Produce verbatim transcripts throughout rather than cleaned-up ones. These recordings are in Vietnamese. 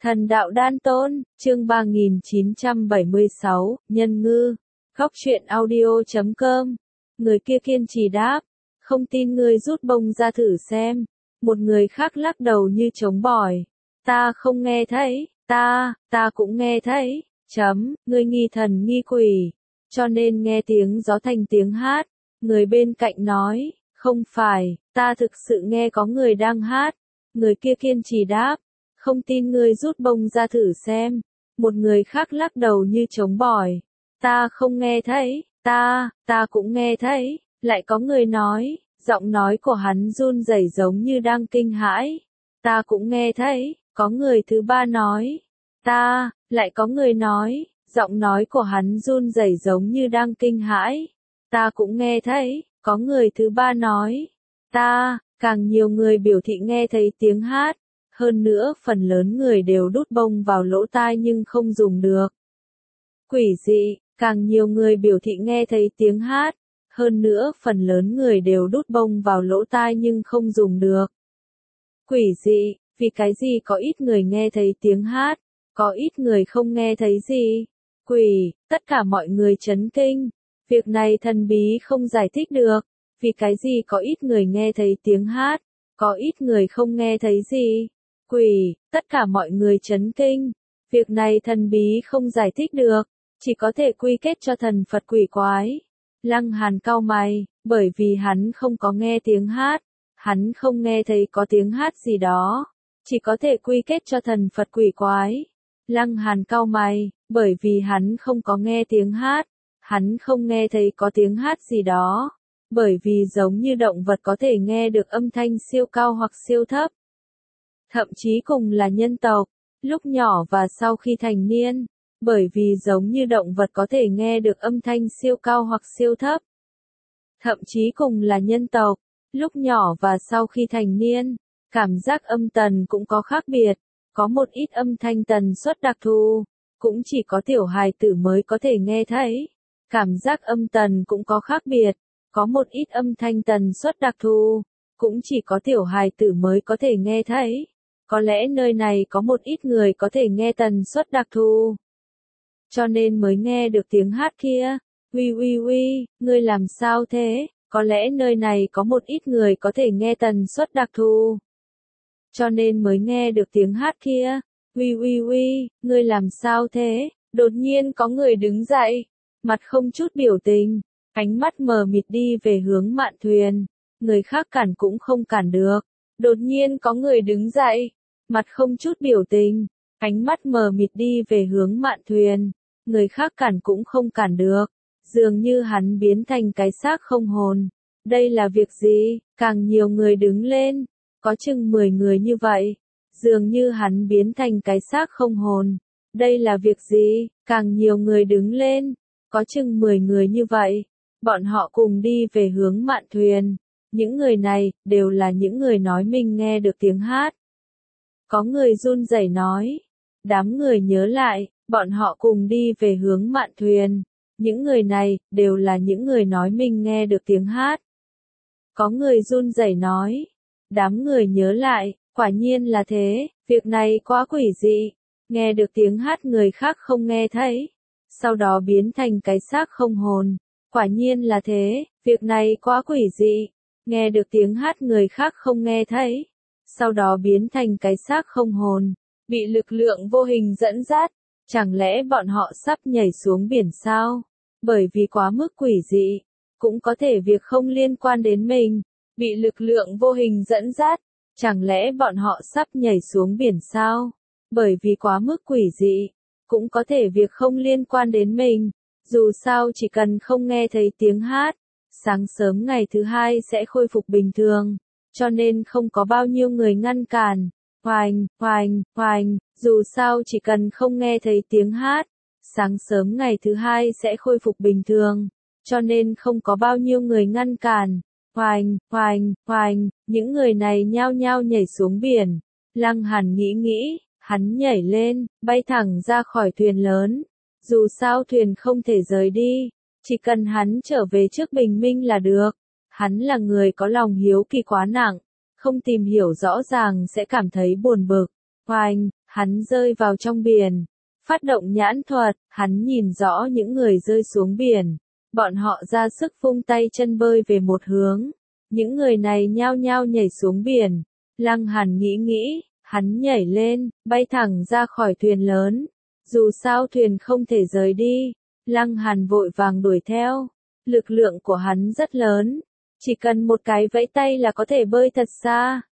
Thần đạo đan tôn, chương ba nghìn chín trăm bảy mươi sáu, nhân ngư. Góc truyện audio chấm com. Người kia kiên trì đáp, không tin ngươi rút bông ra thử xem. Một người khác lắc đầu như trống bỏi. Ta không nghe thấy, ta, ta cũng nghe thấy, chấm, ngươi nghi thần nghi quỷ. Cho nên nghe tiếng gió thành tiếng hát. Người bên cạnh nói, không phải, ta thực sự nghe có người đang hát. Người kia kiên trì đáp, không tin ngươi rút bông ra thử xem. Một người khác lắc đầu như trống bỏi. Ta không nghe thấy, ta, ta cũng nghe thấy. Lại có người nói, giọng nói của hắn run rẩy giống như đang kinh hãi. Ta cũng nghe thấy, có người thứ ba nói. Ta, lại có người nói, giọng nói của hắn run rẩy giống như đang kinh hãi. Ta cũng nghe thấy, có người thứ ba nói. Ta, càng nhiều người biểu thị nghe thấy tiếng hát. Hơn nữa phần lớn người đều đút bông vào lỗ tai nhưng không dùng được. Quỷ dị, càng nhiều người biểu thị nghe thấy tiếng hát. Hơn nữa phần lớn người đều đút bông vào lỗ tai nhưng không dùng được. Quỷ dị, vì cái gì có ít người nghe thấy tiếng hát, có ít người không nghe thấy gì. Quỷ, tất cả mọi người chấn kinh. Việc này thần bí không giải thích được. Vì cái gì có ít người nghe thấy tiếng hát, có ít người không nghe thấy gì. Quỷ, tất cả mọi người chấn kinh. Việc này thần bí không giải thích được, chỉ có thể quy kết cho thần Phật quỷ quái. Lăng Hàn cau mày, bởi vì hắn không có nghe tiếng hát, hắn không nghe thấy có tiếng hát gì đó, chỉ có thể quy kết cho thần Phật quỷ quái. Lăng Hàn cau mày, bởi vì hắn không có nghe tiếng hát, hắn không nghe thấy có tiếng hát gì đó, bởi vì giống như động vật có thể nghe được âm thanh siêu cao hoặc siêu thấp. Thậm chí cùng là nhân tộc, lúc nhỏ và sau khi thành niên, bởi vì giống như động vật có thể nghe được âm thanh siêu cao hoặc siêu thấp. Thậm chí cùng là nhân tộc, lúc nhỏ và sau khi thành niên, cảm giác âm tần cũng có khác biệt, có một ít âm thanh tần suất đặc thù, cũng chỉ có tiểu hài tử mới có thể nghe thấy. Cảm giác âm tần cũng có khác biệt, có một ít âm thanh tần suất đặc thù, cũng chỉ có tiểu hài tử mới có thể nghe thấy. Có lẽ nơi này có một ít người có thể nghe tần suất đặc thù, cho nên mới nghe được tiếng hát kia. Uy uy uy, ngươi làm sao thế? Có lẽ nơi này có một ít người có thể nghe tần suất đặc thù, cho nên mới nghe được tiếng hát kia. Uy uy uy, ngươi làm sao thế? Đột nhiên có người đứng dậy, mặt không chút biểu tình, ánh mắt mờ mịt đi về hướng mạn thuyền. Người khác cản cũng không cản được. Đột nhiên có người đứng dậy, mặt không chút biểu tình, ánh mắt mờ mịt đi về hướng mạn thuyền. Người khác cản cũng không cản được. Dường như hắn biến thành cái xác không hồn. Đây là việc gì? Càng nhiều người đứng lên. Có chừng mười người như vậy. Dường như hắn biến thành cái xác không hồn. Đây là việc gì? Càng nhiều người đứng lên. Có chừng mười người như vậy. Bọn họ cùng đi về hướng mạn thuyền. Những người này, đều là những người nói mình nghe được tiếng hát. Có người run rẩy nói. Đám người nhớ lại, bọn họ cùng đi về hướng mạn thuyền. Những người này, đều là những người nói mình nghe được tiếng hát. Có người run rẩy nói. Đám người nhớ lại, quả nhiên là thế, việc này quá quỷ dị. Nghe được tiếng hát người khác không nghe thấy. Sau đó biến thành cái xác không hồn. Quả nhiên là thế, việc này quá quỷ dị. Nghe được tiếng hát người khác không nghe thấy. Sau đó biến thành cái xác không hồn. Bị lực lượng vô hình dẫn dắt. Chẳng lẽ bọn họ sắp nhảy xuống biển sao? Bởi vì quá mức quỷ dị. Cũng có thể việc không liên quan đến mình. Bị lực lượng vô hình dẫn dắt. Chẳng lẽ bọn họ sắp nhảy xuống biển sao? Bởi vì quá mức quỷ dị. Cũng có thể việc không liên quan đến mình. Dù sao chỉ cần không nghe thấy tiếng hát. Sáng sớm ngày thứ hai sẽ khôi phục bình thường. Cho nên không có bao nhiêu người ngăn cản. Hoành, hoành, hoành, dù sao chỉ cần không nghe thấy tiếng hát. Sáng sớm ngày thứ hai sẽ khôi phục bình thường. Cho nên không có bao nhiêu người ngăn cản. Hoành, hoành, hoành, những người này nhao nhao nhảy xuống biển. Lăng Hàn nghĩ nghĩ, hắn nhảy lên, bay thẳng ra khỏi thuyền lớn. Dù sao thuyền không thể rời đi. Chỉ cần hắn trở về trước bình minh là được. Hắn là người có lòng hiếu kỳ quá nặng. Không tìm hiểu rõ ràng sẽ cảm thấy buồn bực. Hoành, hắn rơi vào trong biển. Phát động nhãn thuật, hắn nhìn rõ những người rơi xuống biển. Bọn họ ra sức vung tay chân bơi về một hướng. Những người này nhao nhao nhảy xuống biển. Lăng Hàn nghĩ nghĩ, hắn nhảy lên, bay thẳng ra khỏi thuyền lớn. Dù sao thuyền không thể rời đi, Lăng Hàn vội vàng đuổi theo. Lực lượng của hắn rất lớn, chỉ cần một cái vẫy tay là có thể bơi thật xa.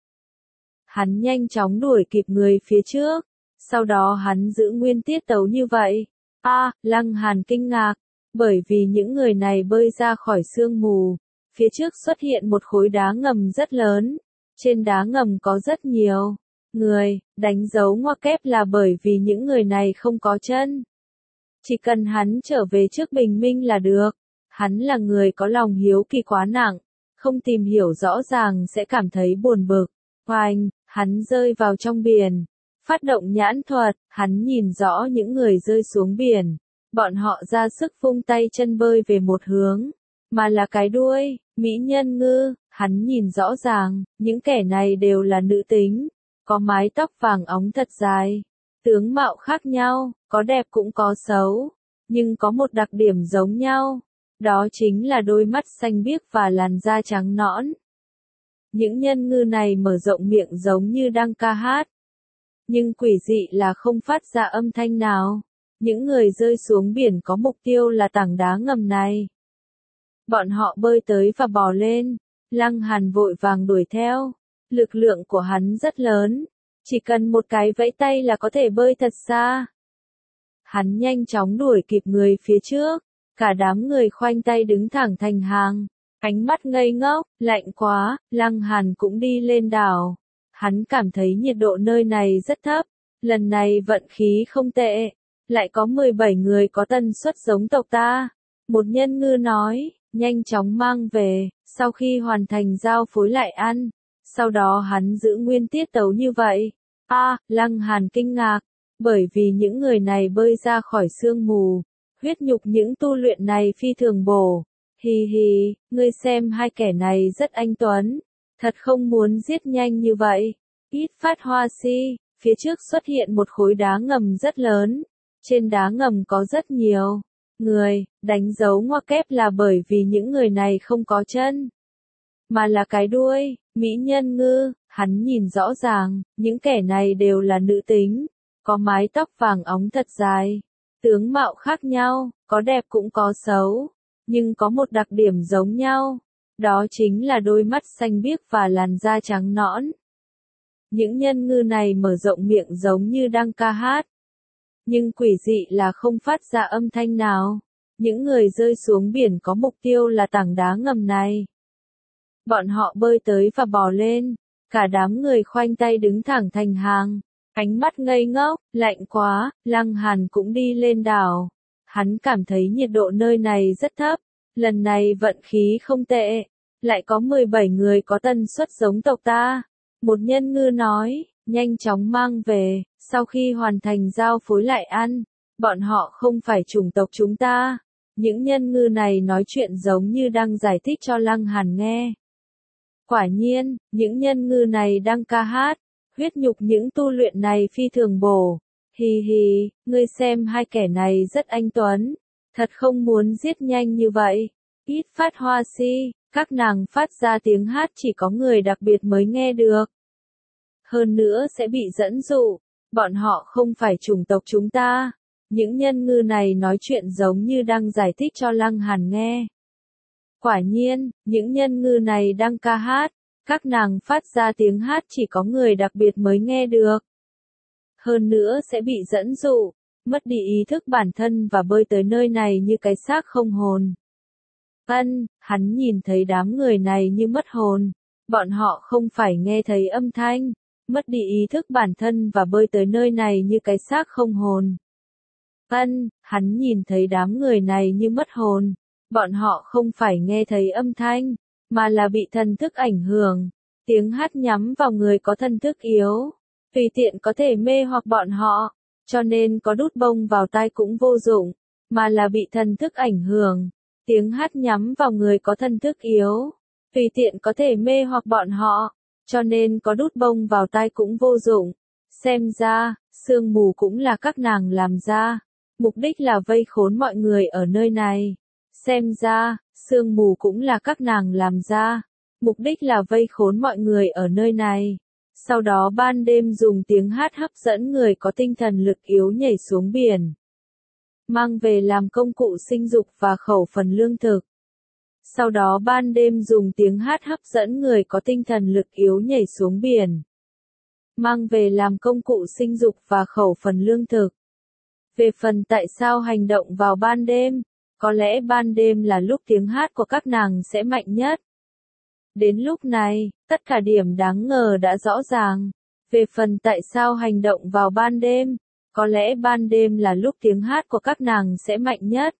Hắn nhanh chóng đuổi kịp người phía trước, sau đó hắn giữ nguyên tiết tấu như vậy. A, à, Lăng Hàn kinh ngạc, bởi vì những người này bơi ra khỏi sương mù, phía trước xuất hiện một khối đá ngầm rất lớn, trên đá ngầm có rất nhiều người, đánh dấu ngoặc kép là bởi vì những người này không có chân. Chỉ cần hắn trở về trước bình minh là được. Hắn là người có lòng hiếu kỳ quá nặng, không tìm hiểu rõ ràng sẽ cảm thấy buồn bực. Oanh, hắn rơi vào trong biển. Phát động nhãn thuật, hắn nhìn rõ những người rơi xuống biển. Bọn họ ra sức vung tay chân bơi về một hướng, mà là cái đuôi, mỹ nhân ngư. Hắn nhìn rõ ràng, những kẻ này đều là nữ tính, có mái tóc vàng óng thật dài, tướng mạo khác nhau, có đẹp cũng có xấu, nhưng có một đặc điểm giống nhau. Đó chính là đôi mắt xanh biếc và làn da trắng nõn. Những nhân ngư này mở rộng miệng giống như đang ca hát. Nhưng quỷ dị là không phát ra âm thanh nào. Những người rơi xuống biển có mục tiêu là tảng đá ngầm này. Bọn họ bơi tới và bò lên. Lăng Hàn vội vàng đuổi theo. Lực lượng của hắn rất lớn. Chỉ cần một cái vẫy tay là có thể bơi thật xa. Hắn nhanh chóng đuổi kịp người phía trước. Cả đám người khoanh tay đứng thẳng thành hàng, ánh mắt ngây ngốc, lạnh quá. Lăng Hàn cũng đi lên đảo. Hắn cảm thấy nhiệt độ nơi này rất thấp, lần này vận khí không tệ, lại có mười bảy người có tần suất giống tộc ta. Một nhân ngư nói, nhanh chóng mang về, sau khi hoàn thành giao phối lại ăn. Sau đó hắn giữ nguyên tiết tấu như vậy. A, à, Lăng Hàn kinh ngạc, bởi vì những người này bơi ra khỏi sương mù. Huyết nhục những tu luyện này phi thường bổ. Hi hi, ngươi xem hai kẻ này rất anh tuấn. Thật không muốn giết nhanh như vậy. Ít phát hoa si, phía trước xuất hiện một khối đá ngầm rất lớn. Trên đá ngầm có rất nhiều người, đánh dấu ngoặc kép là bởi vì những người này không có chân, mà là cái đuôi, mỹ nhân ngư. Hắn nhìn rõ ràng, những kẻ này đều là nữ tính, có mái tóc vàng óng thật dài. Tướng mạo khác nhau, có đẹp cũng có xấu, nhưng có một đặc điểm giống nhau. Đó chính là đôi mắt xanh biếc và làn da trắng nõn. Những nhân ngư này mở rộng miệng giống như đang ca hát. Nhưng quỷ dị là không phát ra âm thanh nào. Những người rơi xuống biển có mục tiêu là tảng đá ngầm này. Bọn họ bơi tới và bò lên. Cả đám người khoanh tay đứng thẳng thành hàng. Ánh mắt ngây ngốc, lạnh quá. Lăng Hàn cũng đi lên đảo. Hắn cảm thấy nhiệt độ nơi này rất thấp. Lần này vận khí không tệ. Lại có mười bảy người có tần suất giống tộc ta. Một nhân ngư nói, nhanh chóng mang về, sau khi hoàn thành giao phối lại ăn. Bọn họ không phải chủng tộc chúng ta. Những nhân ngư này nói chuyện giống như đang giải thích cho Lăng Hàn nghe. Quả nhiên, những nhân ngư này đang ca hát. Huyết nhục những tu luyện này phi thường bổ. Hi hi, ngươi xem hai kẻ này rất anh tuấn. Thật không muốn giết nhanh như vậy. Ít phát hoa si, các nàng phát ra tiếng hát chỉ có người đặc biệt mới nghe được. Hơn nữa sẽ bị dẫn dụ. Bọn họ không phải chủng tộc chúng ta. Những nhân ngư này nói chuyện giống như đang giải thích cho Lăng Hàn nghe. Quả nhiên, những nhân ngư này đang ca hát. Các nàng phát ra tiếng hát chỉ có người đặc biệt mới nghe được. Hơn nữa sẽ bị dẫn dụ, mất đi ý thức bản thân và bơi tới nơi này như cái xác không hồn. Ân, hắn nhìn thấy đám người này như mất hồn. Bọn họ không phải nghe thấy âm thanh, mất đi ý thức bản thân và bơi tới nơi này như cái xác không hồn. Ân, hắn nhìn thấy đám người này như mất hồn. Bọn họ không phải nghe thấy âm thanh, mà là bị thần thức ảnh hưởng. Tiếng hát nhắm vào người có thần thức yếu, tùy tiện có thể mê hoặc bọn họ, cho nên có đút bông vào tai cũng vô dụng, mà là bị thần thức ảnh hưởng. Tiếng hát nhắm vào người có thần thức yếu, tùy tiện có thể mê hoặc bọn họ, cho nên có đút bông vào tai cũng vô dụng. Xem ra, sương mù cũng là các nàng làm ra. Mục đích là vây khốn mọi người ở nơi này. Xem ra, sương mù cũng là các nàng làm ra. Mục đích là vây khốn mọi người ở nơi này. Sau đó ban đêm dùng tiếng hát hấp dẫn người có tinh thần lực yếu nhảy xuống biển. Mang về làm công cụ sinh dục và khẩu phần lương thực. Sau đó ban đêm dùng tiếng hát hấp dẫn người có tinh thần lực yếu nhảy xuống biển. Mang về làm công cụ sinh dục và khẩu phần lương thực. Về phần tại sao hành động vào ban đêm, có lẽ ban đêm là lúc tiếng hát của các nàng sẽ mạnh nhất. Đến lúc này, tất cả điểm đáng ngờ đã rõ ràng. Về phần tại sao hành động vào ban đêm, có lẽ ban đêm là lúc tiếng hát của các nàng sẽ mạnh nhất.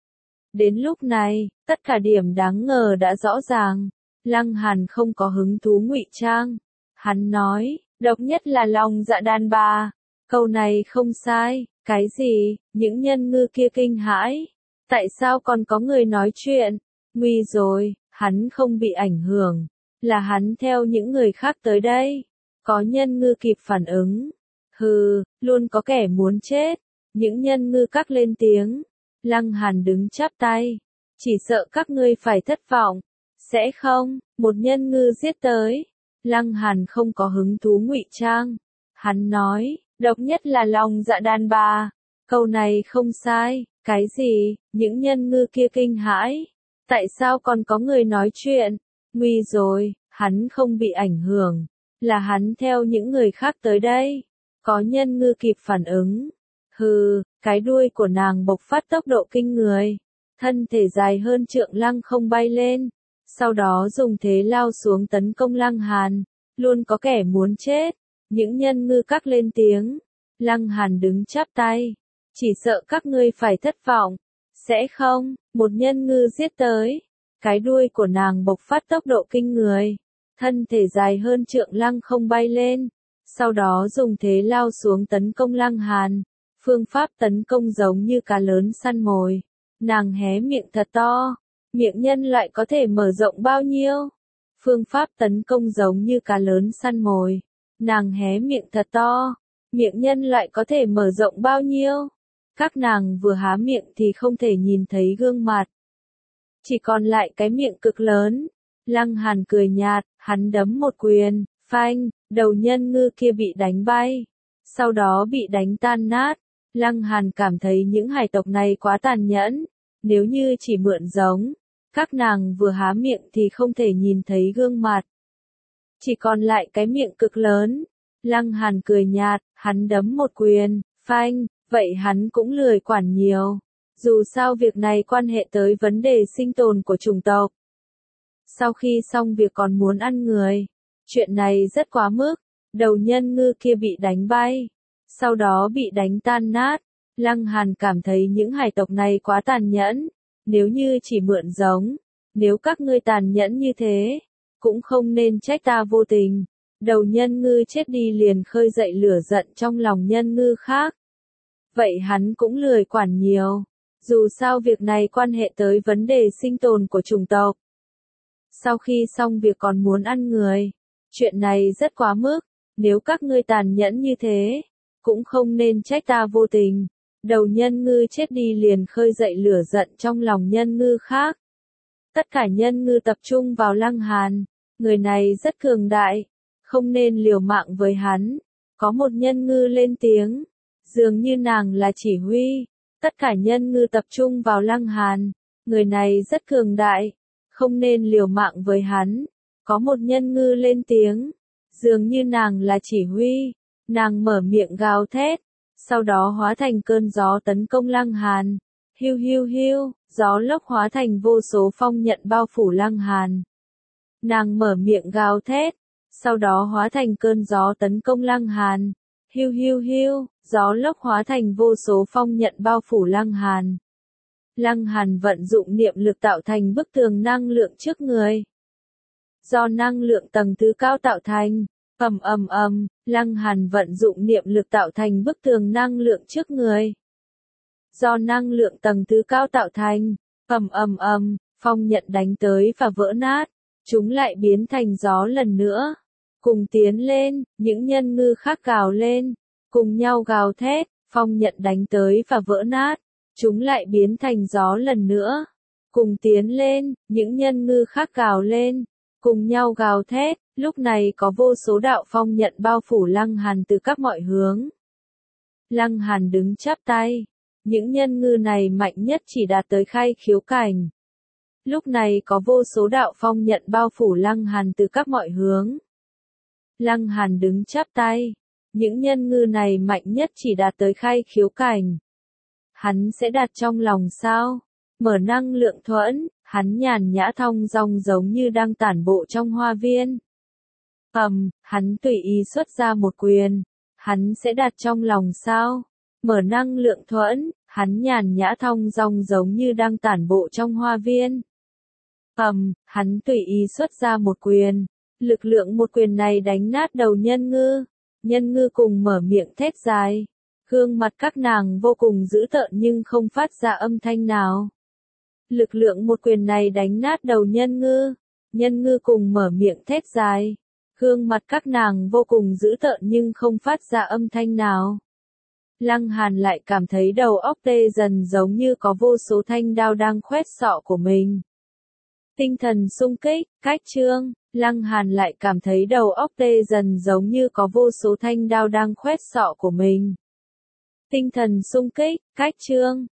Đến lúc này, tất cả điểm đáng ngờ đã rõ ràng. Lăng Hàn không có hứng thú ngụy trang. Hắn nói, độc nhất là lòng dạ đàn bà. Câu này không sai. Cái gì? Những nhân ngư kia kinh hãi. Tại sao còn có người nói chuyện? Nguy rồi, hắn không bị ảnh hưởng. Là hắn theo những người khác tới đây. Có nhân ngư kịp phản ứng. Hừ, luôn có kẻ muốn chết. Những nhân ngư các lên tiếng. Lăng Hàn đứng chắp tay. Chỉ sợ các ngươi phải thất vọng. Sẽ không, một nhân ngư giết tới. Lăng Hàn không có hứng thú ngụy trang. Hắn nói, độc nhất là lòng dạ đàn bà. Câu này không sai. Cái gì? Những nhân ngư kia kinh hãi. Tại sao còn có người nói chuyện? Nguy rồi, hắn không bị ảnh hưởng. Là hắn theo những người khác tới đây. Có nhân ngư kịp phản ứng. Hừ, cái đuôi của nàng bộc phát tốc độ kinh người. Thân thể dài hơn trượng lăng không bay lên. Sau đó dùng thế lao xuống tấn công Lăng Hàn. Luôn có kẻ muốn chết. Những nhân ngư các lên tiếng. Lăng Hàn đứng chắp tay. Chỉ sợ các ngươi phải thất vọng. Sẽ không, một nhân ngư giết tới. Cái đuôi của nàng bộc phát tốc độ kinh người. Thân thể dài hơn trượng lăng không bay lên. Sau đó dùng thế lao xuống tấn công Lăng Hàn. Phương pháp tấn công giống như cá lớn săn mồi. Nàng hé miệng thật to. Miệng nhân loại có thể mở rộng bao nhiêu? Phương pháp tấn công giống như cá lớn săn mồi. Nàng hé miệng thật to. Miệng nhân loại có thể mở rộng bao nhiêu? Các nàng vừa há miệng thì không thể nhìn thấy gương mặt. Chỉ còn lại cái miệng cực lớn. Lăng Hàn cười nhạt, hắn đấm một quyền, phanh, đầu nhân ngư kia bị đánh bay. Sau đó bị đánh tan nát. Lăng Hàn cảm thấy những hải tộc này quá tàn nhẫn. Nếu như chỉ mượn giống, các nàng vừa há miệng thì không thể nhìn thấy gương mặt. Chỉ còn lại cái miệng cực lớn. Lăng Hàn cười nhạt, hắn đấm một quyền, phanh, vậy hắn cũng lười quản nhiều. Dù sao việc này quan hệ tới vấn đề sinh tồn của chủng tộc. Sau khi xong việc còn muốn ăn người. Chuyện này rất quá mức. Đầu nhân ngư kia bị đánh bay. Sau đó bị đánh tan nát. Lăng Hàn cảm thấy những hải tộc này quá tàn nhẫn. Nếu như chỉ mượn giống. Nếu các ngươi tàn nhẫn như thế. Cũng không nên trách ta vô tình. Đầu nhân ngư chết đi liền khơi dậy lửa giận trong lòng nhân ngư khác. Vậy hắn cũng lười quản nhiều. Dù sao việc này quan hệ tới vấn đề sinh tồn của chủng tộc. Sau khi xong việc còn muốn ăn người. Chuyện này rất quá mức. Nếu các ngươi tàn nhẫn như thế. Cũng không nên trách ta vô tình. Đầu nhân ngư chết đi liền khơi dậy lửa giận trong lòng nhân ngư khác. Tất cả nhân ngư tập trung vào Lăng Hàn. Người này rất cường đại. Không nên liều mạng với hắn. Có một nhân ngư lên tiếng. Dường như nàng là chỉ huy. Tất cả nhân ngư tập trung vào Lăng Hàn. Người này rất cường đại. Không nên liều mạng với hắn. Có một nhân ngư lên tiếng. Dường như nàng là chỉ huy. Nàng mở miệng gào thét. Sau đó hóa thành cơn gió tấn công Lăng Hàn. Hiu hiu hiu, gió lốc hóa thành vô số phong nhận bao phủ Lăng Hàn. Nàng mở miệng gào thét. Sau đó hóa thành cơn gió tấn công Lăng Hàn. Hiu hiu hiu, gió lốc hóa thành vô số phong nhận bao phủ Lăng Hàn. Lăng Hàn vận dụng niệm lực tạo thành bức tường năng lượng trước người. Do năng lượng tầng thứ cao tạo thành, ầm ầm ầm, Lăng Hàn vận dụng niệm lực tạo thành bức tường năng lượng trước người. Do năng lượng tầng thứ cao tạo thành, ầm ầm ầm, phong nhận đánh tới và vỡ nát, chúng lại biến thành gió lần nữa. Cùng tiến lên, những nhân ngư khác gào lên, cùng nhau gào thét, phong nhận đánh tới và vỡ nát, chúng lại biến thành gió lần nữa. Cùng tiến lên, những nhân ngư khác gào lên, cùng nhau gào thét, lúc này có vô số đạo phong nhận bao phủ Lăng Hàn từ các mọi hướng. Lăng Hàn đứng chắp tay, những nhân ngư này mạnh nhất chỉ đạt tới khai khiếu cảnh. Lúc này có vô số đạo phong nhận bao phủ Lăng Hàn từ các mọi hướng. Lăng Hàn đứng chắp tay, những nhân ngư này mạnh nhất chỉ đạt tới khai khiếu cảnh. Hắn sẽ đặt trong lòng sao? Mở năng lượng thuẫn, hắn nhàn nhã thong dong giống như đang tản bộ trong hoa viên. Ầm, hắn tùy ý xuất ra một quyền, hắn sẽ đặt trong lòng sao? Mở năng lượng thuẫn, hắn nhàn nhã thong dong giống như đang tản bộ trong hoa viên. Ầm, hắn tùy ý xuất ra một quyền, lực lượng một quyền này đánh nát đầu nhân ngư. Nhân ngư cùng mở miệng thét dài, gương mặt các nàng vô cùng dữ tợn nhưng không phát ra âm thanh nào. Lực lượng một quyền này đánh nát đầu nhân ngư, nhân ngư cùng mở miệng thét dài, gương mặt các nàng vô cùng dữ tợn nhưng không phát ra âm thanh nào. Lăng Hàn lại cảm thấy đầu óc tê dần giống như có vô số thanh đao đang khoét sọ của mình. Tinh thần xung kích, cách chương, Lăng Hàn lại cảm thấy đầu óc tê dần giống như có vô số thanh đao đang khoét sọ của mình. Tinh thần xung kích, cách chương.